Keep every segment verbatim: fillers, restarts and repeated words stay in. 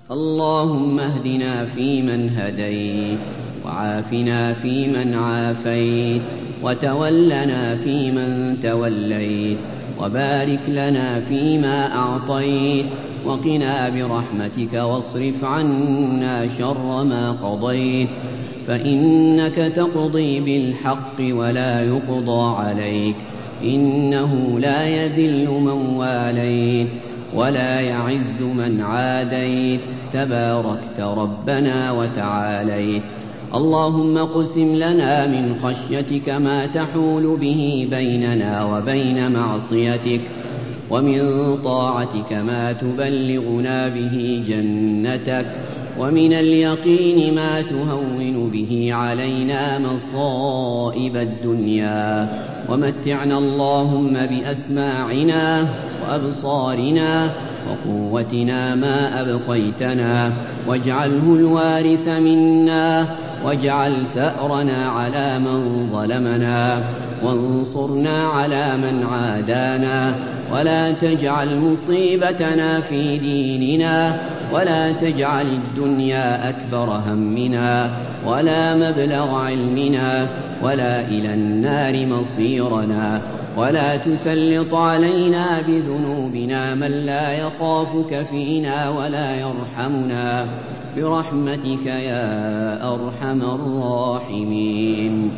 اللهم اهدنا فيمن هديت، وعافنا فيمن عافيت، وتولنا فيمن توليت، وبارك لنا فيما أعطيت، وقنا برحمتك واصرف عنا شر ما قضيت، فإنك تقضي بالحق ولا يقضى عليك، إنه لا يذل من واليت ولا يعز من عاديت، تباركت ربنا وتعاليت. اللهم اقسم لنا من خشيتك ما تحول به بيننا وبين معصيتك، ومن طاعتك ما تبلغنا به جنتك، ومن اليقين ما تهون به علينا مصائب الدنيا، ومتعنا اللهم بأسماعنا وأبصارنا وقوتنا ما أبقيتنا، واجعله الوارث منا، واجعل ثأرنا على من ظلمنا، وانصرنا على من عادانا، ولا تجعل مصيبتنا في ديننا، ولا تجعل الدنيا أكبر همنا ولا مبلغ علمنا، ولا إلى النار مصيرنا، ولا تسلط علينا بذنوبنا من لا يخافك فينا ولا يرحمنا، برحمتك يا أرحم الراحمين.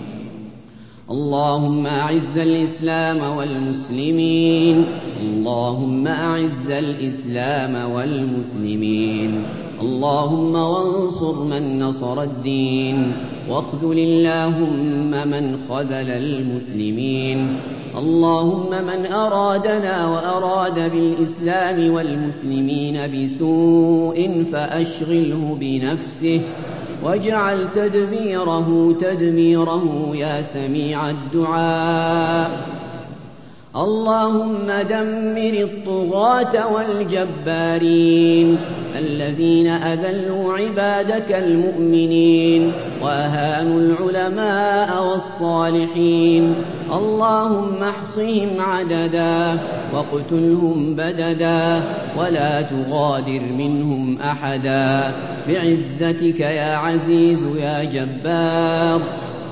اللهم أعز الإسلام والمسلمين، اللهم أعز الإسلام والمسلمين، اللهم وانصر من نصر الدين، واخذل اللهم من خذل المسلمين. اللهم من أرادنا وأراد بالإسلام والمسلمين بسوء فأشغله بنفسه، واجعل تدبيره تدميره يا سميع الدعاء. اللهم دمر الطغاة والجبارين الذين أذلوا عبادك المؤمنين وأهانوا العلماء والصالحين. اللهم احصهم عددا واقتلهم بددا، ولا تغادر منهم أحدا، بعزتك يا عزيز يا جبار.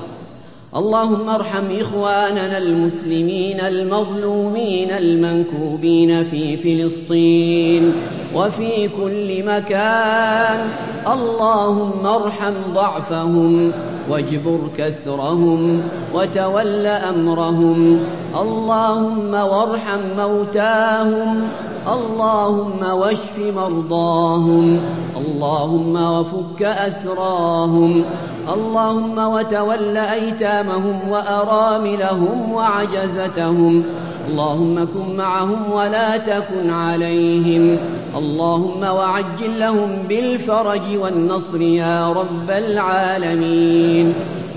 اللهم ارحم إخواننا المسلمين المظلومين المنكوبين في فلسطين وفي كل مكان. اللهم ارحم ضعفهم واجبر كسرهم وتول أمرهم. اللهم وارحم موتاهم، اللهم واشف مرضاهم، اللهم وفك أسراهم، اللهم وتول أيتامهم وأراملهم وعجزتهم. اللهم كن معهم ولا تكن عليهم، اللهم وعجل لهم بالفرج والنصر يا رب العالمين.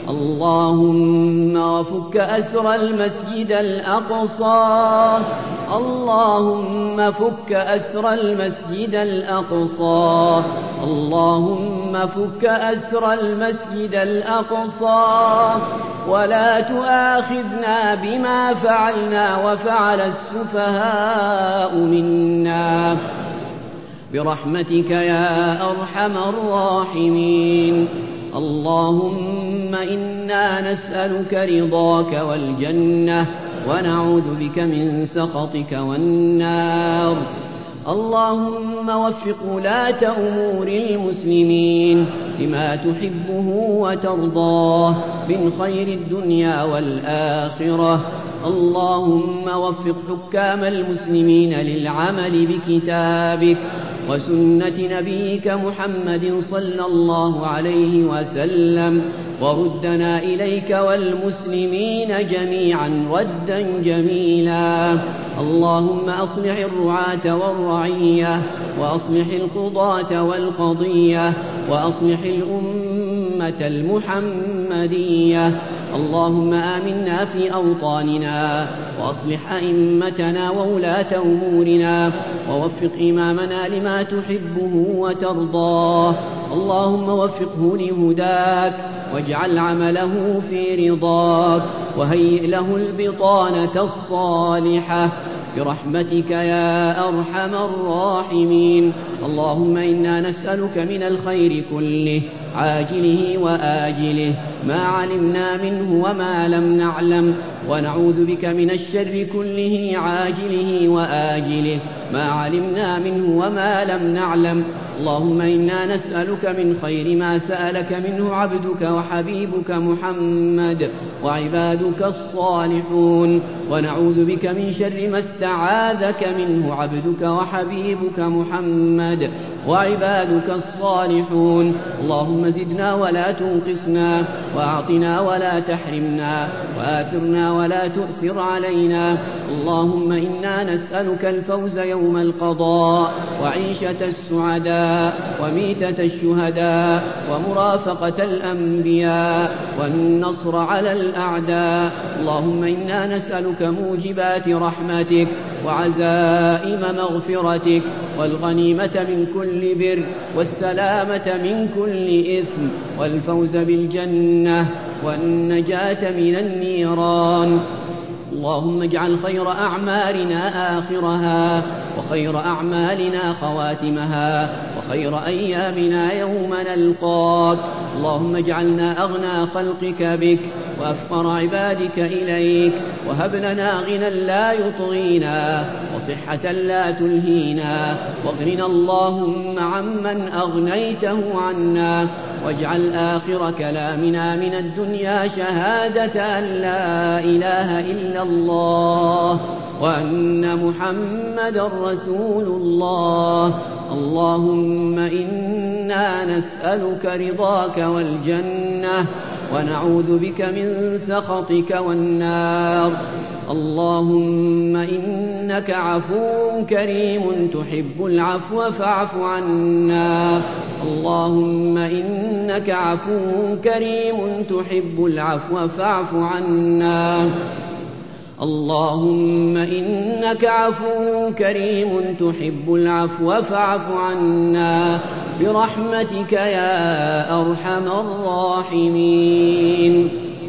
اللهم وفك أسر المسجد الأقصى، اللهم فك أسر المسجد الأقصى، اللهم فك أسر المسجد الأقصى، ولا تؤاخذنا بما فعلنا وفعل السفهاء منا، برحمتك يا أرحم الراحمين. اللهم إنا نسألك رضاك والجنة، ونعوذ بك من سخطك والنار. اللهم وفق ولاة أمور المسلمين لما تحبه وترضاه من خير الدنيا والآخرة. اللهم وفق حكام المسلمين للعمل بكتابك وسنة نبيك محمد صلى الله عليه وسلم، وردنا إليك والمسلمين جميعا ردا جميلا. اللهم أصلح الرعاة والرعية، وأصلح القضاة والقضية، وأصلح الأمة المحمدية. اللهم آمنا في أوطاننا، وأصلح أئمتنا وولاة أمورنا، ووفق إمامنا لما تحبه وترضاه. اللهم وفقه لهداك، واجعل عمله في رضاك، وهيئ له البطانة الصالحة. برحمتك يا أرحم الراحمين. اللهم إنا نسألك من الخير كله عاجله وآجله ما علمنا منه وما لم نعلم، ونعوذ بك من الشر كله عاجله وآجله ما علمنا منه وما لم نعلم. اللهم إنا نسألك من خير ما سألك منه عبدك وحبيبك محمد وعبادك الصالحون، ونعوذ بك من شر ما استعاذك منه عبدك وحبيبك محمد وعبادك الصالحون. اللهم زدنا ولا تنقصنا، وأعطنا ولا تحرمنا، وآثرنا ولا تؤثر علينا. اللهم إنا نسألك الفوز يوم القضاء، وعيشة السعداء، وميتة الشهداء، ومرافقة الأنبياء، والنصر على الأعداء. اللهم إنا نسألك موجبات رحمتك، وعزائم مغفرتك، والغنيمة من كل بر، والسلامة من كل إثم، والفوز بالجنة، والنجاة من النيران. اللهم اجعل خير أعمالنا آخرها، وخير أعمالنا خواتمها، وخير أيامنا يوم نلقاك. اللهم اجعلنا أغنى خلقك بك، وأفقر عبادك إليك، وهب لنا غنى لا يطغينا، وصحة لا تلهينا، واغننا اللهم عمن أغنيته عنا، واجعل آخر كلامنا من الدنيا شهادة أن لا إله إلا الله، وأن محمد رسول الله. اللهم إنا نسألك رضاك والجنة، ونعوذ بك من سخطك والنار. اللهم إنك عفو كريم تحب العفو فاعف عنا. اللهم إنك عفو كريم تحب العفو فاعف عنا. اللهم إنك عفو كريم تحب العفو فاعف عنا برحمتك يا أرحم الراحمين.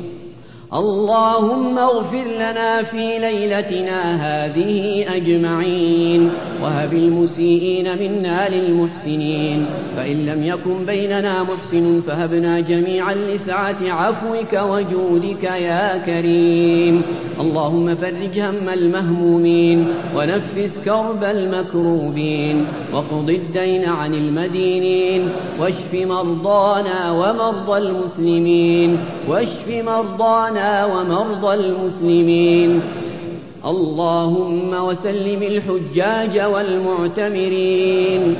اللهم اغفر لنا في ليلتنا هذه أجمعين، وهب المسيئين منا للمحسنين، فإن لم يكن بيننا محسن فهبنا جميعا لسعة عفوك وجودك يا كريم. اللهم فرج هم المهمومين، ونفس كرب المكروبين، وقض الدين عن المدينين، واشف مرضانا ومرضى المسلمين، واشف مرضانا ومرضى المسلمين. اللهم وسلم الحجاج والمعتمرين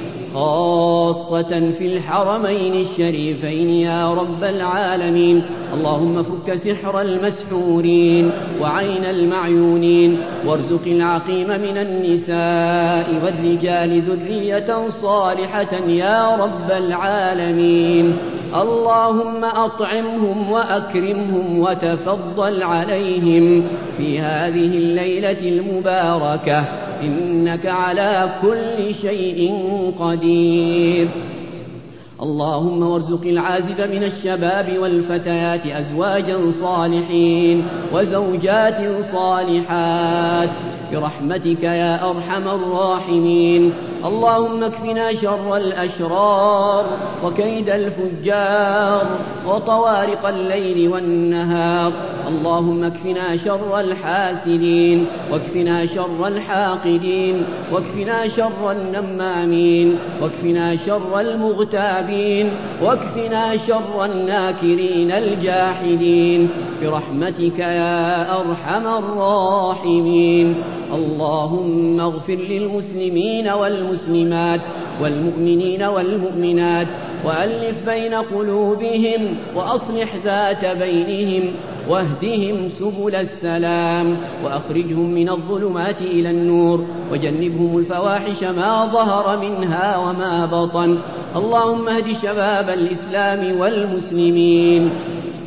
خاصة في الحرمين الشريفين يا رب العالمين. اللهم فك سحر المسحورين وعين المعيونين، وارزق العقيم من النساء والرجال ذرية صالحة يا رب العالمين. اللهم أطعمهم وأكرمهم وتفضل عليهم في هذه الليلة المباركة، إنك على كل شيء قدير. اللهم وارزق العازب من الشباب والفتيات أزواجا صالحين وزوجات صالحات برحمتك يا أرحم الراحمين. اللهم اكفنا شر الأشرار وكيد الفجار وطوارق الليل والنهار. اللهم اكفنا شر الحاسدين، واكفنا شر الحاقدين، واكفنا شر النمامين، واكفنا شر المغتابين، واكفنا شر الناكرين الجاحدين برحمتك يا أرحم الراحمين. اللهم اغفر للمسلمين والمسلمات والمؤمنين والمؤمنات، وألف بين قلوبهم، وأصلح ذات بينهم، واهدهم سبل السلام، وأخرجهم من الظلمات إلى النور، وجنبهم الفواحش ما ظهر منها وما بطن. اللهم اهد شباب الإسلام والمسلمين،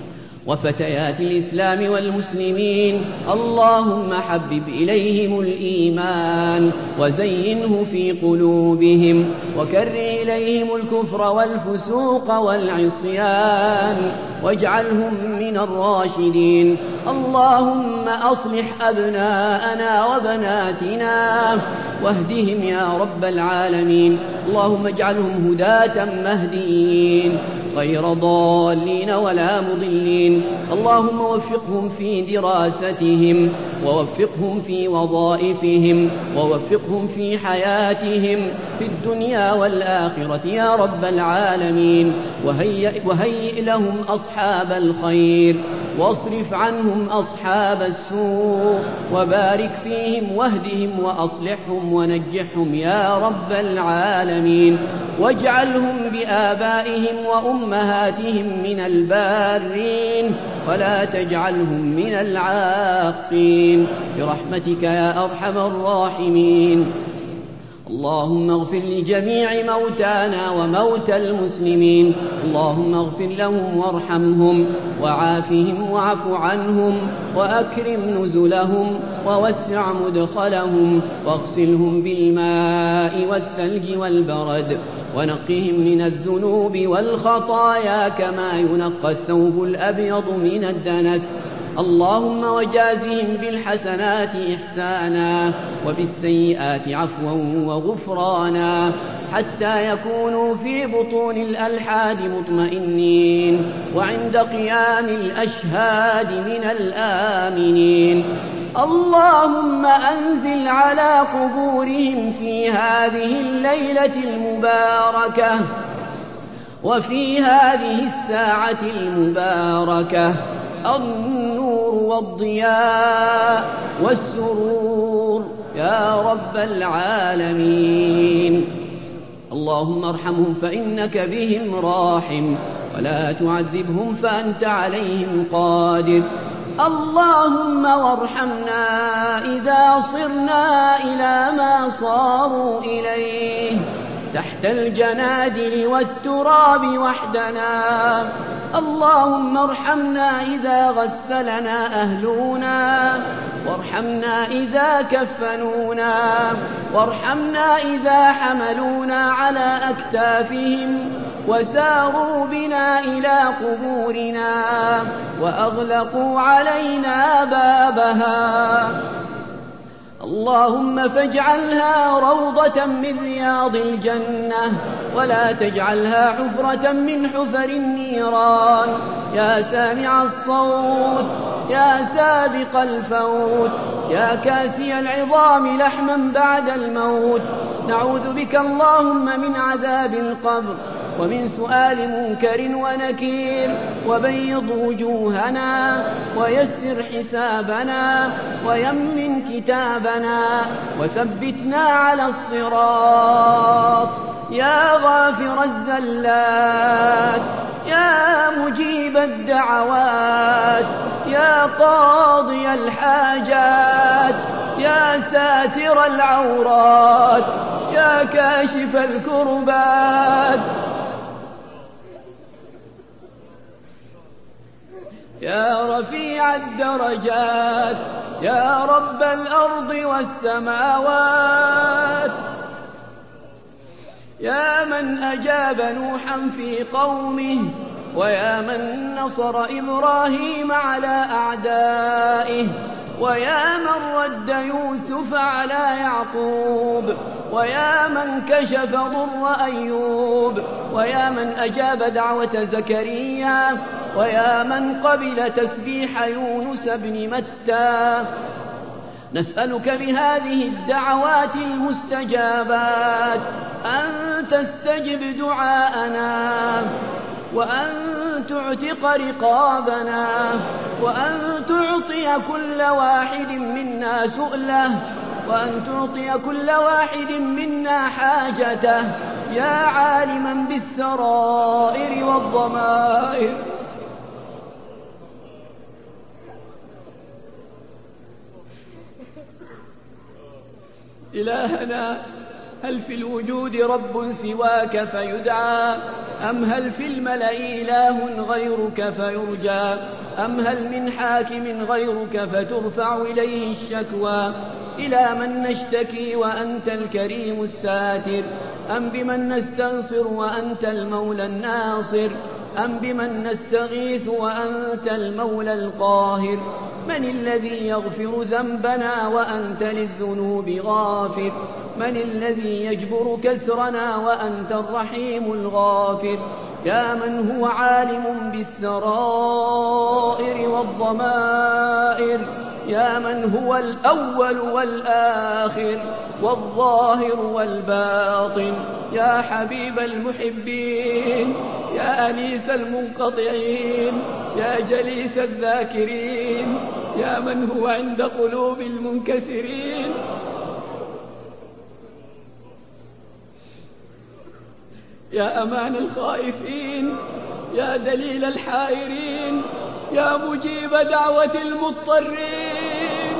وفتيات الإسلام والمسلمين. اللهم حبب إليهم الإيمان وزينه في قلوبهم وكره إليهم الكفر والفسوق والعصيان واجعلهم من الراشدين. اللهم أصلح أبناءنا وبناتنا واهدهم يا رب العالمين. اللهم اجعلهم هداة مهديين غير ضالين ولا مضلين. اللهم وفقهم في دراستهم ووفقهم في وظائفهم ووفقهم في حياتهم في الدنيا والآخرة يا رب العالمين. وهيئ, وهيئ لهم أصحاب الخير واصرف عنهم أصحاب السوء وبارك فيهم واهدهم وأصلحهم ونجحهم يا رب العالمين. واجعلهم بآبائهم وأمهاتهم من البارين ولا تجعلهم من العاقين برحمتك يا أرحم الراحمين. اللهم اغفر لجميع موتانا وموتى المسلمين. اللهم اغفر لهم وارحمهم وعافهم واعف عنهم وأكرم نزلهم ووسع مدخلهم واغسلهم بالماء والثلج والبرد ونقهم من الذنوب والخطايا كما ينقى الثوب الأبيض من الدنس. اللهم وجازهم بالحسنات إحسانا وبالسيئات عفوا وغفرانا حتى يكونوا في بطون الألحاد مطمئنين وعند قيام الأشهاد من الآمنين. اللهم أنزل على قبورهم في هذه الليلة المباركة وفي هذه الساعة المباركة النور والضياء والسرور يا رب العالمين. اللهم ارحمهم فإنك بهم راحم ولا تعذبهم فأنت عليهم قادر. اللهم وارحمنا إذا صرنا إلى ما صاروا إليه تحت الجنادل والتراب وحدنا. اللهم ارحمنا إذا غسلنا أهلنا وارحمنا إذا كفنونا وارحمنا إذا حملونا على أكتافهم وساروا بنا إلى قبورنا وأغلقوا علينا بابها. اللهم فاجعلها روضة من رياض الجنة ولا تجعلها حفرة من حفر النيران. يا سامع الصوت يا سابق الفوت يا كاسي العظام لحما بعد الموت نعوذ بك اللهم من عذاب القبر ومن سؤال منكر ونكير. وبيض وجوهنا ويسر حسابنا ويمن كتابنا وثبتنا على الصراط يا غافر الزلات يا مجيب الدعوات يا قاضي الحاجات يا ساتر العورات يا كاشف الكربات يا رفيع الدرجات يا رب الأرض والسماوات يا من أجاب نوحا في قومه ويا من نصر إبراهيم على أعدائه ويا من رد يوسف على يعقوب ويا من كشف ضر أيوب ويا من أجاب دعوة زكريا ويا من قبل تسبيح يونس بن متى. نسألك بهذه الدعوات المستجابات أن تستجب دعاءنا وأن تعتق رقابنا وأن تعطي كل واحد منا سؤله وأن تعطي كل واحد منا حاجته يا عالما بالسرائر والضمائر. إلهنا هل في الوجود رب سواك فيدعى أم هل في الملأ إله غيرك فيرجى أم هل من حاكم غيرك فترفع إليه الشكوى إلى من نشتكي وأنت الكريم الساتر أم بمن نستنصر وأنت المولى الناصر أم بمن نستغيث وأنت المولى القاهر من الذي يغفر ذنبنا وأنت للذنوب غافر من الذي يجبر كسرنا وأنت الرحيم الغافر يا من هو عالم بالسرائر والضمائر يا من هو الأول والآخر والظاهر والباطن يا حبيب المحبين يا أنيس المنقطعين يا جليس الذاكرين يا من هو عند قلوب المنكسرين يا أمان الخائفين يا دليل الحائرين يا مجيب دعوة المضطرين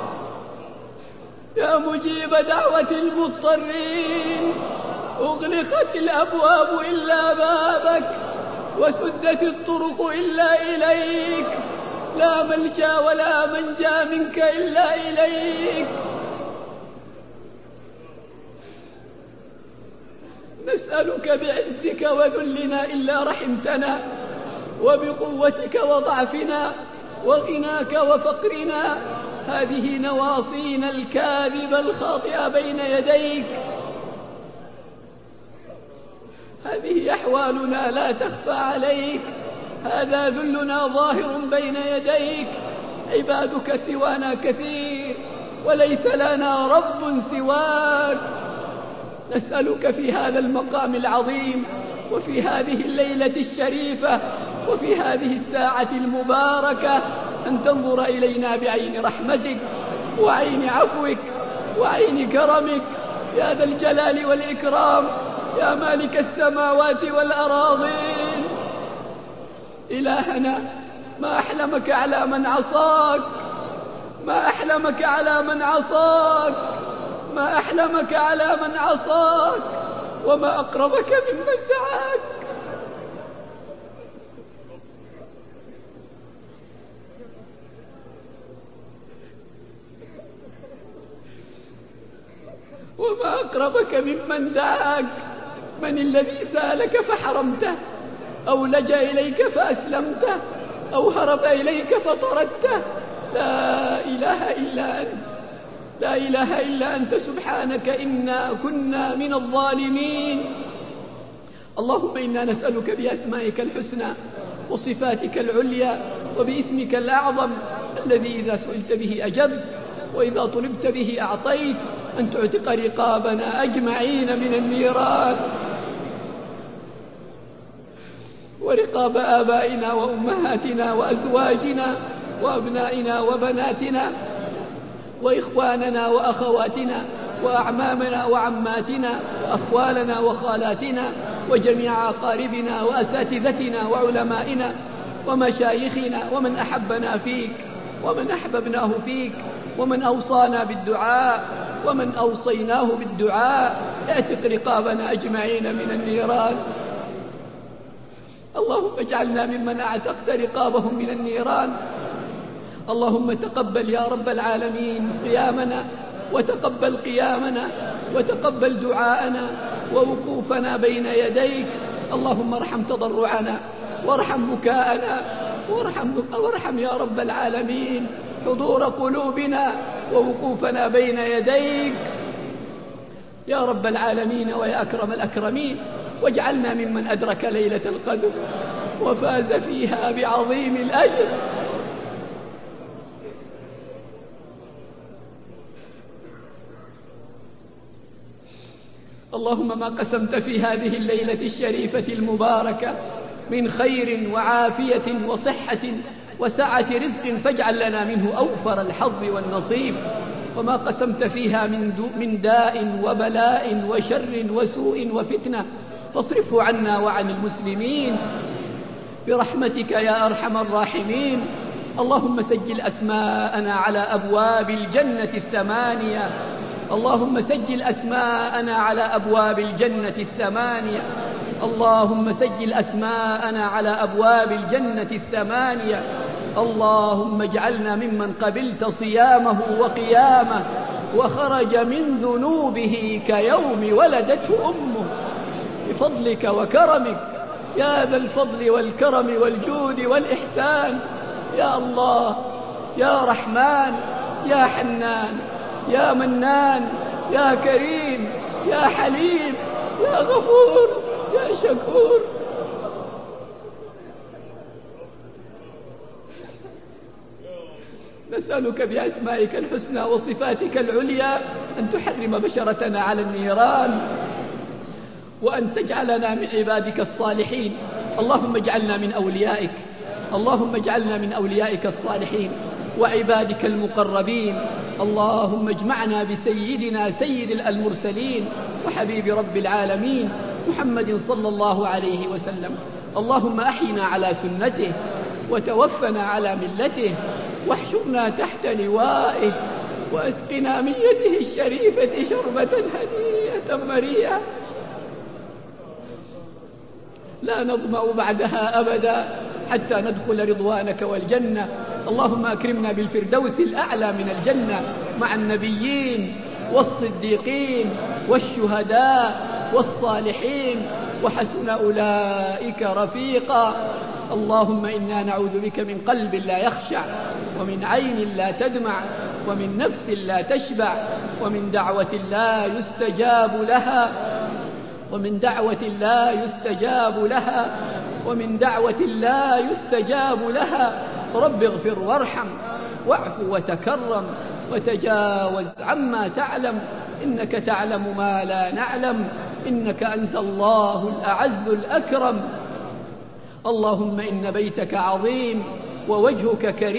يا مجيب دعوة المضطرين أغلقت الأبواب إلا بابك وسدت الطرق إلا إليك لا ملجأ ولا منجا منك إلا إليك نسألك بعزك وذلنا إلا رحمتنا وبقوتك وضعفنا وغناك وفقرنا هذه نواصينا الكاذبة الخاطئة بين يديك هذه أحوالنا لا تخفى عليك هذا ذلنا ظاهر بين يديك عبادك سوانا كثير وليس لنا رب سواك نسألك في هذا المقام العظيم وفي هذه الليلة الشريفة وفي هذه الساعة المباركة أن تنظر إلينا بعين رحمتك وعين عفوك وعين كرمك يا ذا الجلال والإكرام يا مالك السماوات والأراضين إلهنا ما أحلمك على من عصاك ما أحلمك على من عصاك ما أحلمك على من عصاك وما أقربك ممن دعاك وما أقربك ممن دعاك من الذي سألك فحرمته أو لجأ إليك فأسلمته أو هرب إليك فطردته لا إله إلا أنت لا إله إلا أنت سبحانك إنا كنا من الظالمين اللهم إنا نسألك بأسمائك الحسنى وصفاتك العليا وباسمك الأعظم الذي إذا سئلت به أجبت وإذا طلبت به أعطيت أن تعتق رقابنا أجمعين من النيران ورقاب آبائنا وأمهاتنا وأزواجنا وأبنائنا وبناتنا وإخواننا وأخواتنا وأعمامنا وعماتنا وأخوالنا وخالاتنا وجميع أقاربنا وأساتذتنا وعلمائنا ومشايخنا ومن أحبنا فيك ومن أحببناه فيك ومن أوصانا بالدعاء ومن أوصيناه بالدعاء اعتق رقابنا أجمعين من النيران اللهم اجعلنا ممن أعتقت رقابهم من النيران اللهم تقبل يا رب العالمين صيامنا وتقبل قيامنا وتقبل دعاءنا ووقوفنا بين يديك اللهم ارحم تضرعنا وارحم بكاءنا وارحم, وارحم يا رب العالمين حضور قلوبنا ووقوفنا بين يديك يا رب العالمين ويا أكرم الأكرمين واجعلنا ممن أدرك ليلة القدر وفاز فيها بعظيم الأجر اللهم ما قسمت في هذه الليلة الشريفة المباركة من خير وعافية وصحة وسعة رزق فاجعل لنا منه أوفر الحظ والنصيب وما قسمت فيها من, من داء وبلاء وشر وسوء وفتنة فاصرفه عنا وعن المسلمين برحمتك يا أرحم الراحمين اللهم سجل أسماءنا على أبواب الجنة الثمانية اللهم سجل أسماءنا على أبواب الجنة الثمانية اللهم سجل أسماءنا على أبواب الجنة الثمانية اللهم اجعلنا ممن قبلت صيامه وقيامه وخرج من ذنوبه كيوم ولدته أمه بفضلك وكرمك يا ذا الفضل والكرم والجود والإحسان يا الله يا رحمن يا حنان يا منان يا كريم يا حليم يا غفور يا شكور. نسألك بأسمائك الحسنى وصفاتك العليا أن تحرم بشرتنا على النيران وأن تجعلنا من عبادك الصالحين. اللهم اجعلنا من أوليائك اللهم اجعلنا من أوليائك الصالحين وعبادك المقربين. اللهم اجمعنا بسيدنا سيد المرسلين وحبيب رب العالمين محمد صلى الله عليه وسلم. اللهم أحينا على سنته وتوفنا على ملته واحشرنا تحت لوائه وأسقنا من يده الشريفة شربة هنيئة مريئة لا نظمأ بعدها أبدا حتى ندخل رضوانك والجنة. اللهم أكرمنا بالفردوس الأعلى من الجنة مع النبيين والصديقين والشهداء والصالحين وحسن أولئك رفيقا. اللهم إنا نعوذ بك من قلب لا يخشع ومن عين لا تدمع ومن نفس لا تشبع ومن دعوة لا يستجاب لها ومن دعوة لا يستجاب لها ومن دعوة لا يستجاب لها. رب اغفر وارحم واعف وتكرم وتجاوز عما تعلم إنك تعلم ما لا نعلم إنك أنت الله الأعز الأكرم. اللهم إن بيتك عظيم ووجهك كريم